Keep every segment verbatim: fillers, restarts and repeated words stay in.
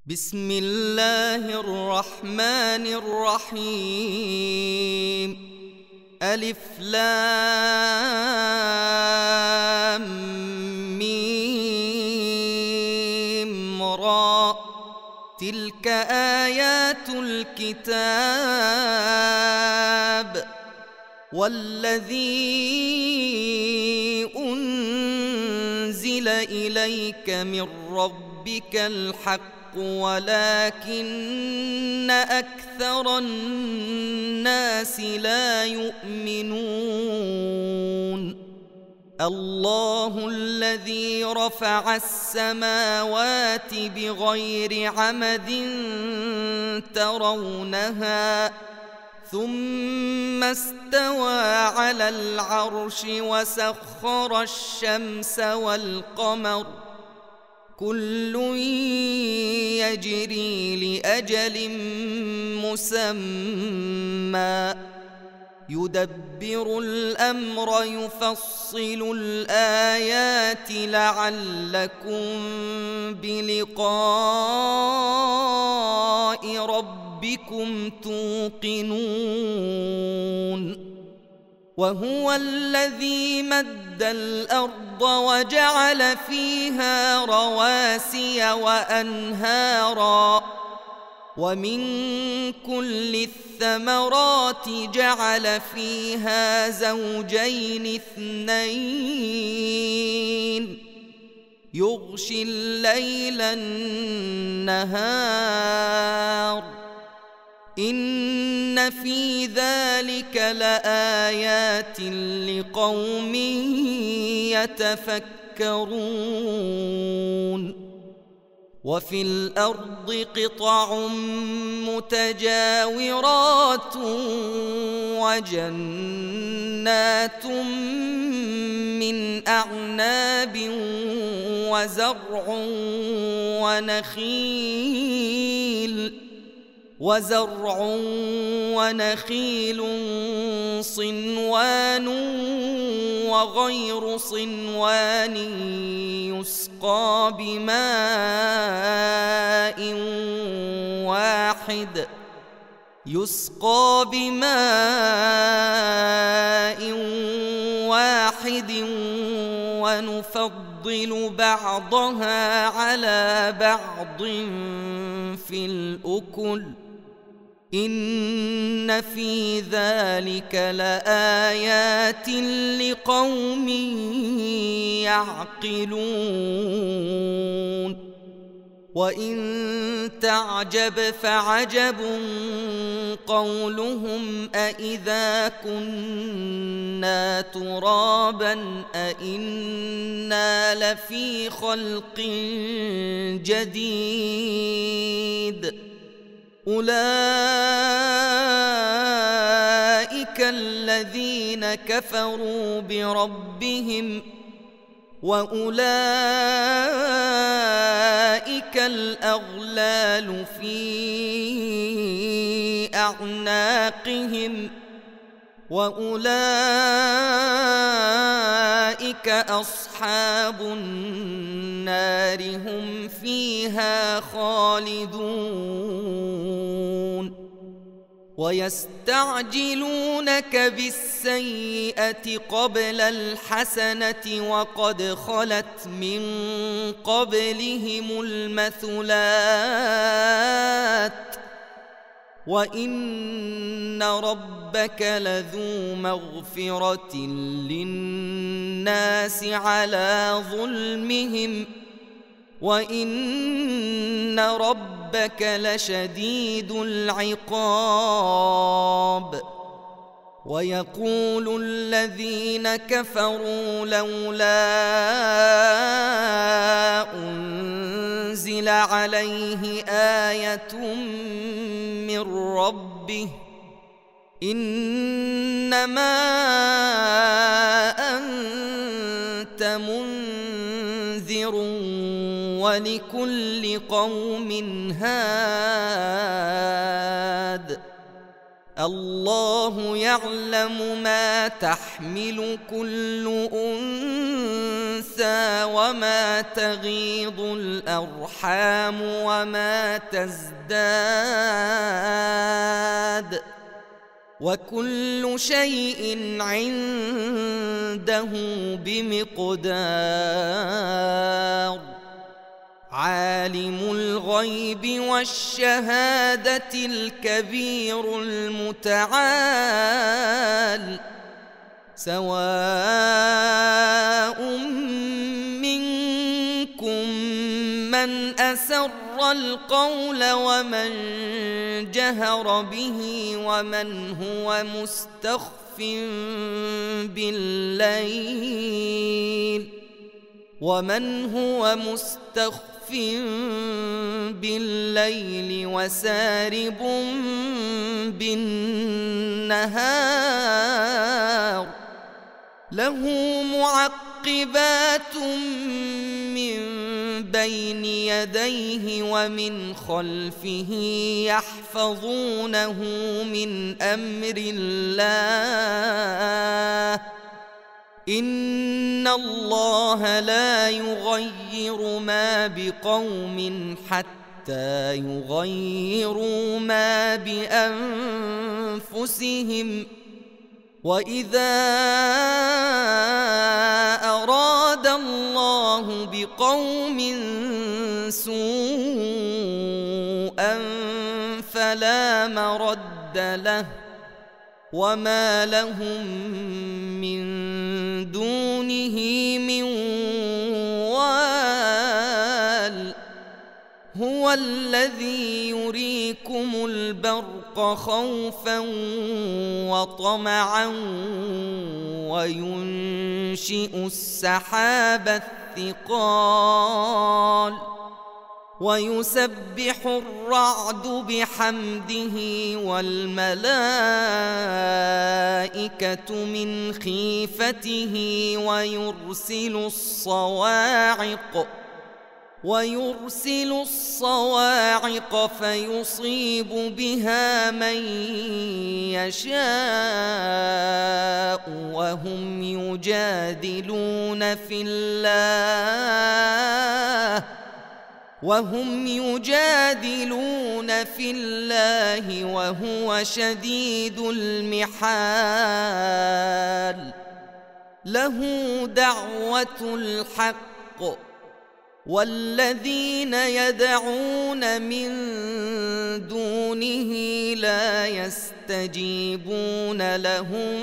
بسم الله الرحمن الرحيم. ألف لام ميم را. تلك آيات الكتاب والذي أنزل إليك من ربك الحق ولكن أكثر الناس لا يؤمنون. الله الذي رفع السماوات بغير عمد ترونها ثم استوى على العرش وسخر الشمس والقمر كل يجري لأجل مسمى يدبر الأمر يفصل الآيات لعلكم بلقاء ربكم توقنون. وهو الذي مد الأرض وجعل فيها رواسي وأنهارا ومن كل الثمرات جعل فيها زوجين اثنين يغشي الليل النهار إن في ذلك لآيات لقوم يتفكرون. وفي الأرض قطع متجاورات وجنات من أعناب وزرع ونخيل وزرع ونخيل صنوان وغير صنوان يسقى بماء واحد يسقى بماء واحد ونفضل بعضها على بعض في الأكل إن في ذلك لآيات لقوم يعقلون. وإن تعجب فعجب قولهم أإذا كنا ترابا أإنا لفي خلق جديد أولئك الذين كفروا بربهم وأولئك الأغلال في أعناقهم وأولئك أصحاب النار هم فيها خالدون. ويستعجلونك بالسيئة قبل الحسنة وقد خلت من قبلهم المثلات وإن ربك لذو مغفرة للناس على ظلمهم وإن ربك لشديد العقاب. ويقول الذين كفروا لولا أنزل عليه آية من ربه إنما أنت منذر ولكل قوم هاد الله يعلم ما تحمل كل أنثى وما تغيض الأرحام وما تزداد وكل شيء عنده بمقدار عالم الغيب والشهادة الكبير المتعال سواء منكم من أسر القول ومن جهر به ومن هو مستخف بالليل ومن هو مستخف بالليل وسارب بالنهار له معقبات من بين يديه ومن خلفه يحفظونه من أمر الله إن الله لا يغير ما بقوم حتى يغيروا ما بأنفسهم وإذا أراد الله بقوم سوءا فلا مرد له وما لهم من دونه من وال هو الذي يريكم البرق خوفا وطمعا وينشئ السحاب الثقال ويسبح الرعد بحمده والملائكة من خيفته ويرسل الصواعق ويرسل الصواعق فيصيب بها من يشاء وهم يجادلون في الله وهم يجادلون في الله وهو شديد المحال له دعوة الحق والذين يدعون من دونه لا يستجيبون لهم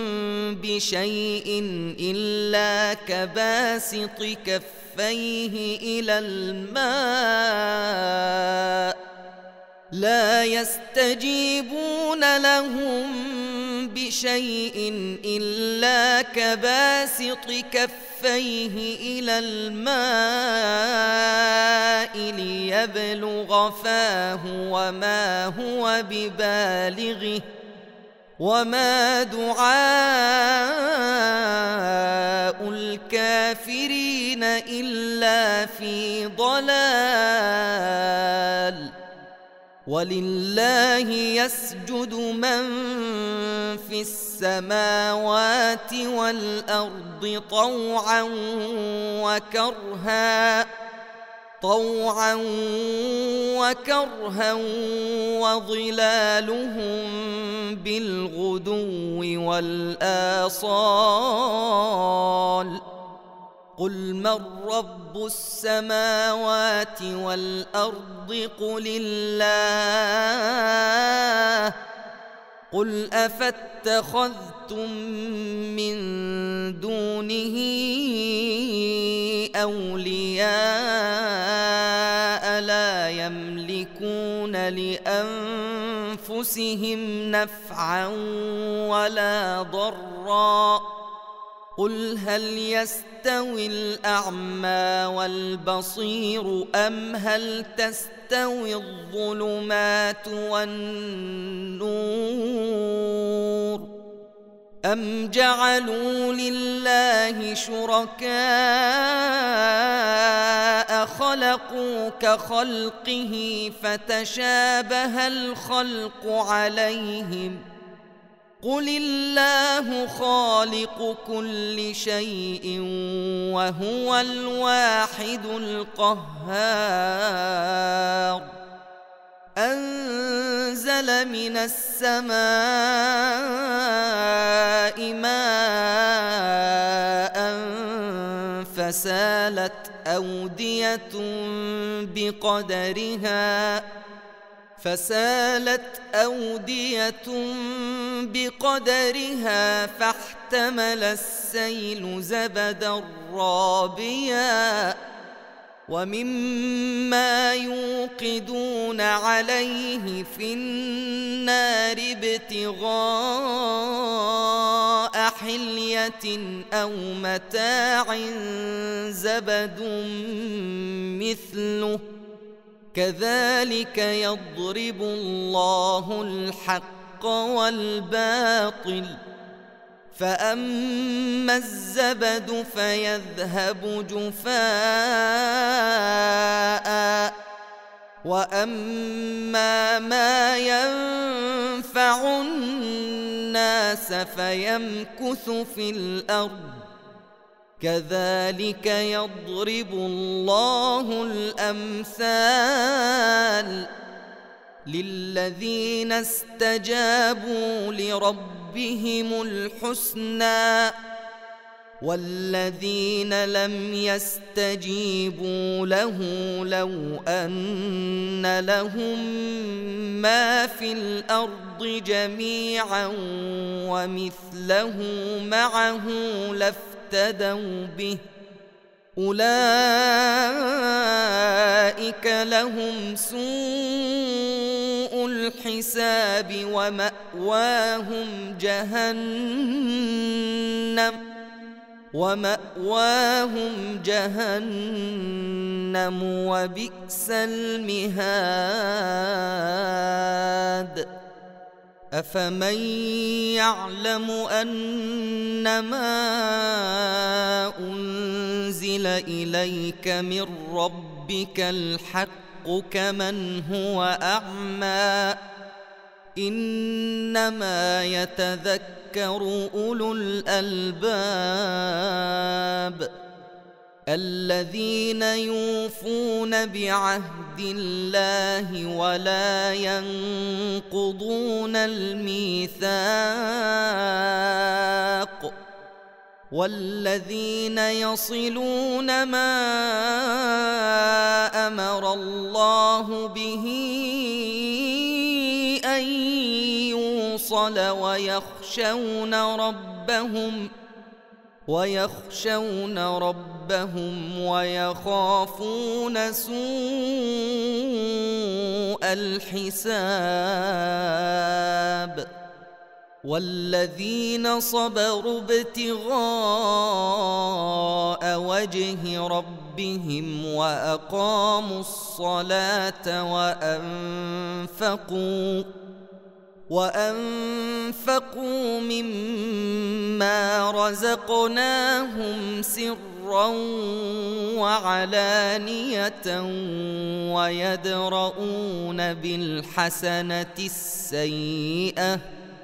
بشيء إلا كباسط كفيه إلى الماء لا يستجيبون لهم بشيء إلا كباسط كفيه إلى الماء ليبلغ فاه وما هو ببالغه وما دعاء الكافرين إلا في ضلال ولله يسجد من في السماوات والأرض طوعا وكرها طوعا وكرها وظلالهم بالغدو والآصال قل من رب السماوات والأرض قل الله قل أفاتخذتم من دونه أولياء لا يملكون لأنفسهم نفعا ولا ضرا قل هل يستوي الأعمى والبصير أم هل تستوي الظلمات والنور أم جعلوا لله شركاء خلقوا كخلقه فتشابه الخلق عليهم قل الله خالق كل شيء وهو الواحد القهار أنزل من السماء ماء فسالت أودية بقدرها فسالت أودية بقدرها فاحتمل السيل زبدا رابيا ومما يوقدون عليه في النار ابتغاء حلية أو متاع زبد مثله كذلك يضرب الله الحق والباطل فأما الزبد فيذهب جفاء وأما ما ينفع الناس فيمكث في الأرض كذلك يضرب الله الأمثال للذين استجابوا لربهم الحسنى والذين لم يستجيبوا له لو أن لهم ما في الأرض جميعا ومثله معه لافتدوا به أولئك لهم سوء الحساب ومأواهم جهنم ومأواهم جهنم وبئس المهاد أفمن يعلم أنما أنزل إليك من ربك الحق كمن هو أعمى إنما يتذكر أولو الألباب الذين يوفون بعهد الله ولا ينقضون الميثاق والذين يصلون ما أمر الله به أن يوصل ويخشون ربهم ويخشون ربهم ويخافون سوء الحساب والذين صبروا ابتغاء وجه ربهم وأقاموا الصلاة وأنفقوا وأنفقوا مما رزقناهم سرا وعلانية ويدرؤون بالحسنة السيئة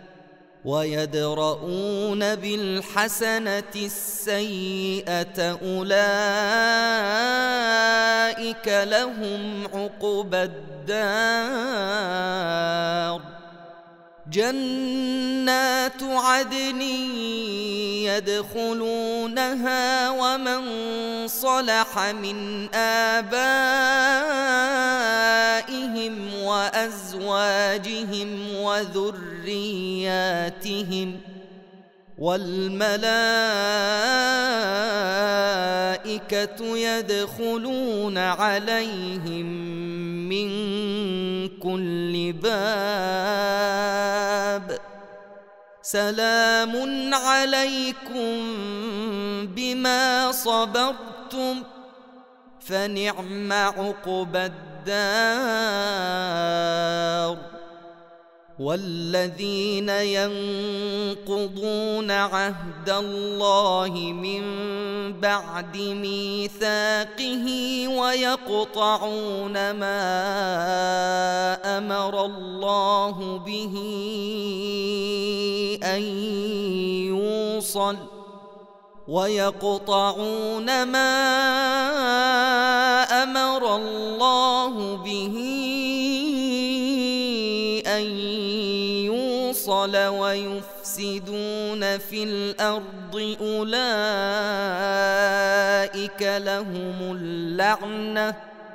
ويدرؤون بالحسنة السيئة أولئك لهم عقبى الدار جنات عدن يدخلونها ومن صلح من آبائهم وأزواجهم وذرياتهم والملائكة يدخلون عليهم من كل باب سلام عليكم بما صبرتم فنعم عقبى الدار والذين ينقضون عهد الله من بعد ميثاقه ويقطعون ما أمر الله به أن يوصل ويقطعون ما أمر الله به أن يوصل ويفسدون في الأرض أولئك لهم اللعنة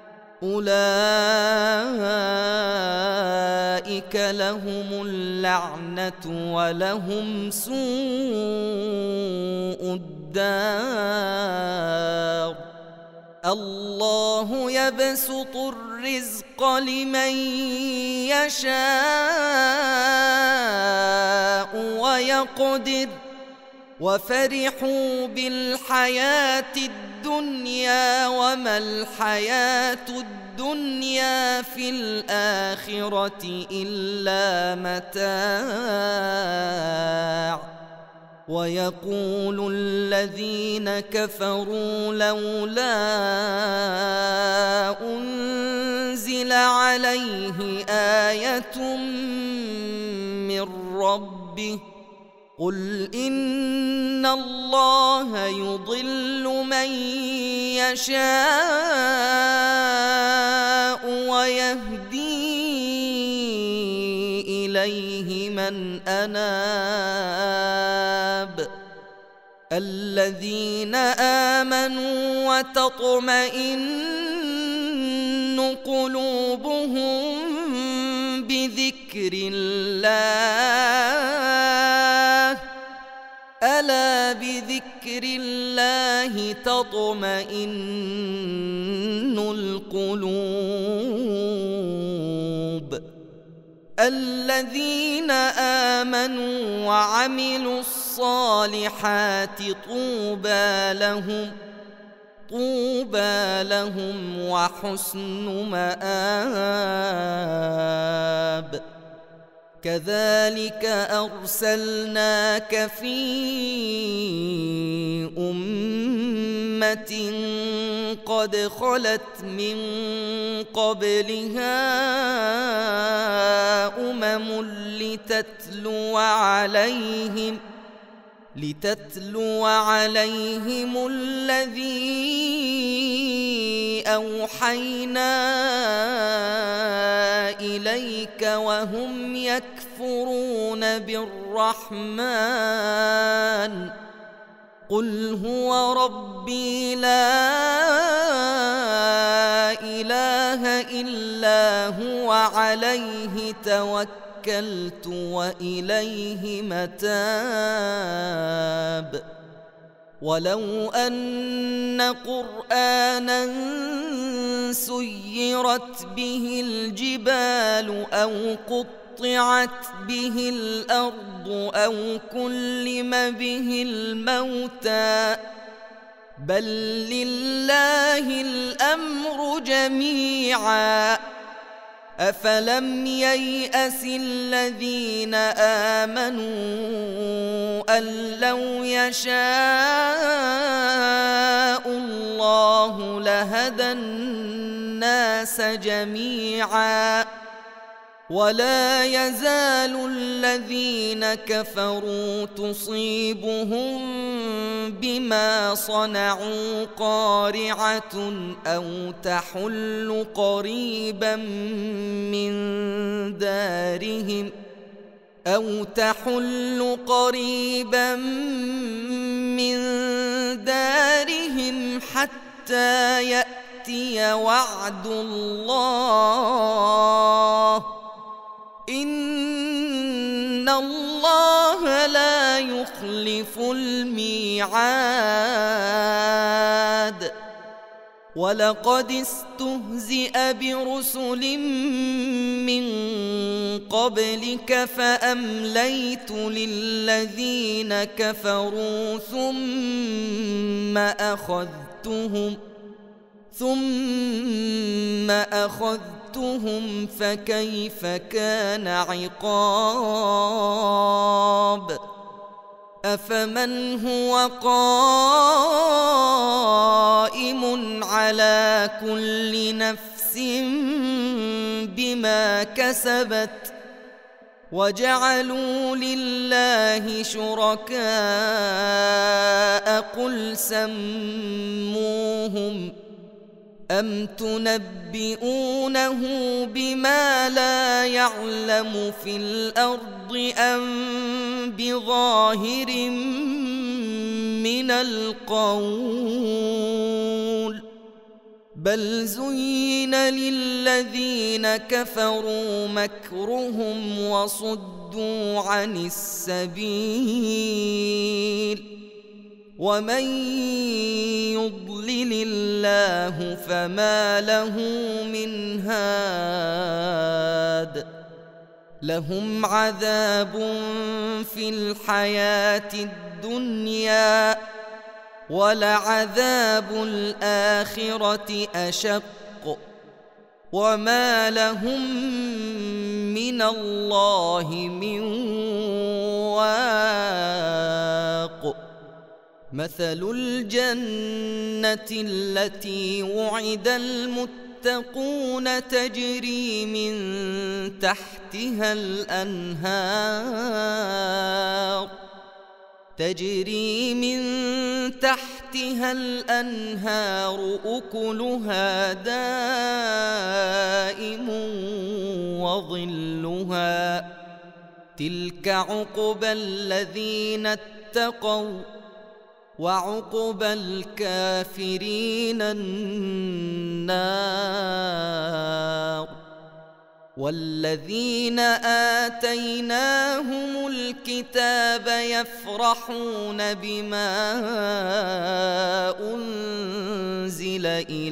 أولئك لهم اللعنة ولهم سوء الدار. الله يبسط الرزق لمن يشاء ويقدر وفرحوا بالحياة الدنيا وما الحياة الدنيا في الآخرة إلا متاع. ويقول الذين كفروا لولا أنزل عليه آية من ربه قل إن الله يضل من يشاء ويهدي إليه من أناب. الذين آمنوا وتطمئن قلوبهم بذكر الله ألا بذكر الله تطمئن القلوب. الذين آمنوا وعملوا الصالحات طوبى لهم طوبى لهم وحسن مآب. كذلك أرسلناك في أمة قد خلت من قبلها أمم لتتلو عليهم لتتلو عليهم الذي أوحينا إليك وهم يكفرون بالرحمن قل هو ربي لا إله إلا هو عليه توكلت وإليه متاب. ولو أن قرآنا سيرت به الجبال أو قطعت به الأرض أو كلم به الموتى بل لله الأمر جميعا أفلم ييأس الذين آمنوا أن لو يشاء الله لهدى الناس جميعا ولا يزال الذين كفروا تصيبهم بما صنعوا قارعة أو تحل قريبا من دارهم أو تحل قريبا من دارهم حتى يأتي وعد الله إن الله لا يخلف الميعاد. ولقد استهزئ برسل من قبلك فأمليت للذين كفروا ثم أخذتهم ثم أخذتهم فعقبتهم فكيف كان عقاب أفمن هو قائم على كل نفس بما كسبت وجعلوا لله شركاء قل سموهم أم تنبئونه بما لا يعلم في الأرض أم بظاهر من القول بل زين للذين كفروا مكرهم وصدوا عن السبيل ومن يضلل الله فما له من هاد لهم عذاب في الحياة الدنيا ولعذاب الآخرة أشق وما لهم من الله من واق مثل الجنة التي وعد المتقون تجري من تحتها الأنهار تجري من تحتها الأنهار أكلها دائم وظلها تلك عقبى الذين اتقوا وعقبى الكافرين النار والذين آتيناهم الكتاب يفرحون بما أنزل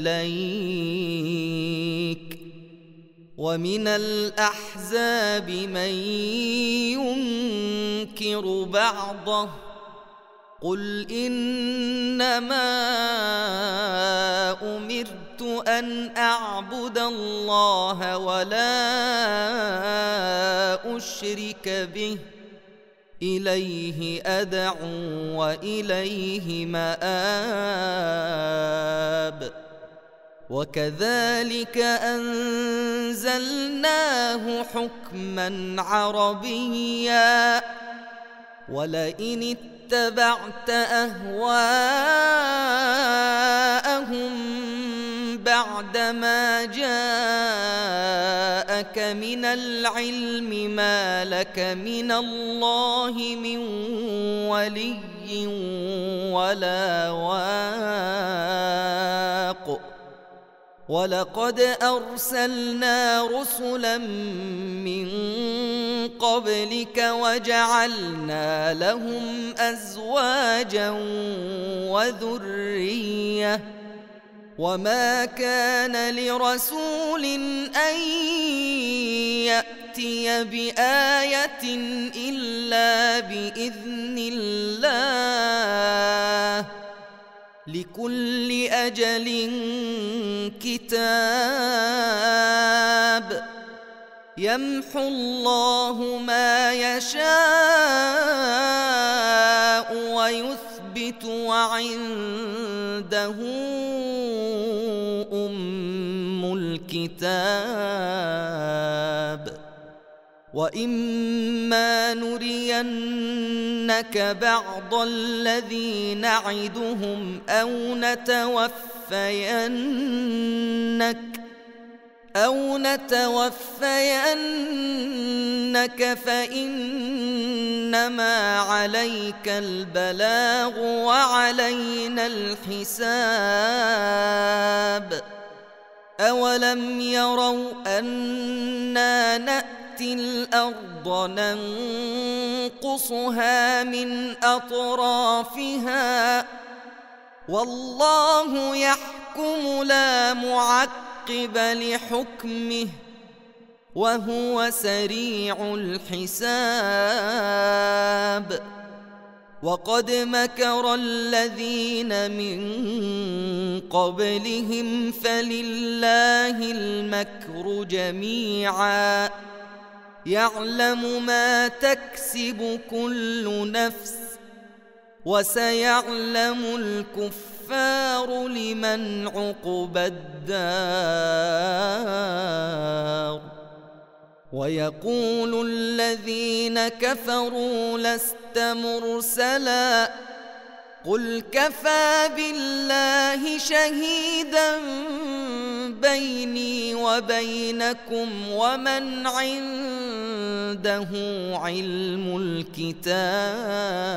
إليك ومن الأحزاب من ينكر بعضه قل إنما أمرت أن أعبد الله ولا أشرك به إليه أدعو وإليه مآب وكذلك أنزلناه حكما عربيا ولئن اتبعت أهواءهم بعدما جاءك من العلم ما لك من الله من ولي ولا واق ولقد أرسلنا رسلا من قبلك وجعلنا لهم أزواجا وذرية وما كان لرسول أن يأتي بآية إلا بإذن الله لكل أجل كتاب يمحو الله ما يشاء ويثبت وعنده أم الكتاب وإما نرينك بعض الذي نعدهم أو نتوفينك أو نتوفينك فإنما عليك البلاغ وعلينا الحساب أولم يروا أنا نأتي الأرض ننقصها من أطرافها والله يحكم لا معقب لحكمه وهو سريع الحساب وقد مكر الذين من قبلهم فلله المكر جميعا يعلم ما تكسب كل نفس وسيعلم الكفار لمن عقبى الدار ويقول الذين كفروا لست مرسلا قل كفى بالله شهيدا بيني وبينكم ومن عنده علم الكتاب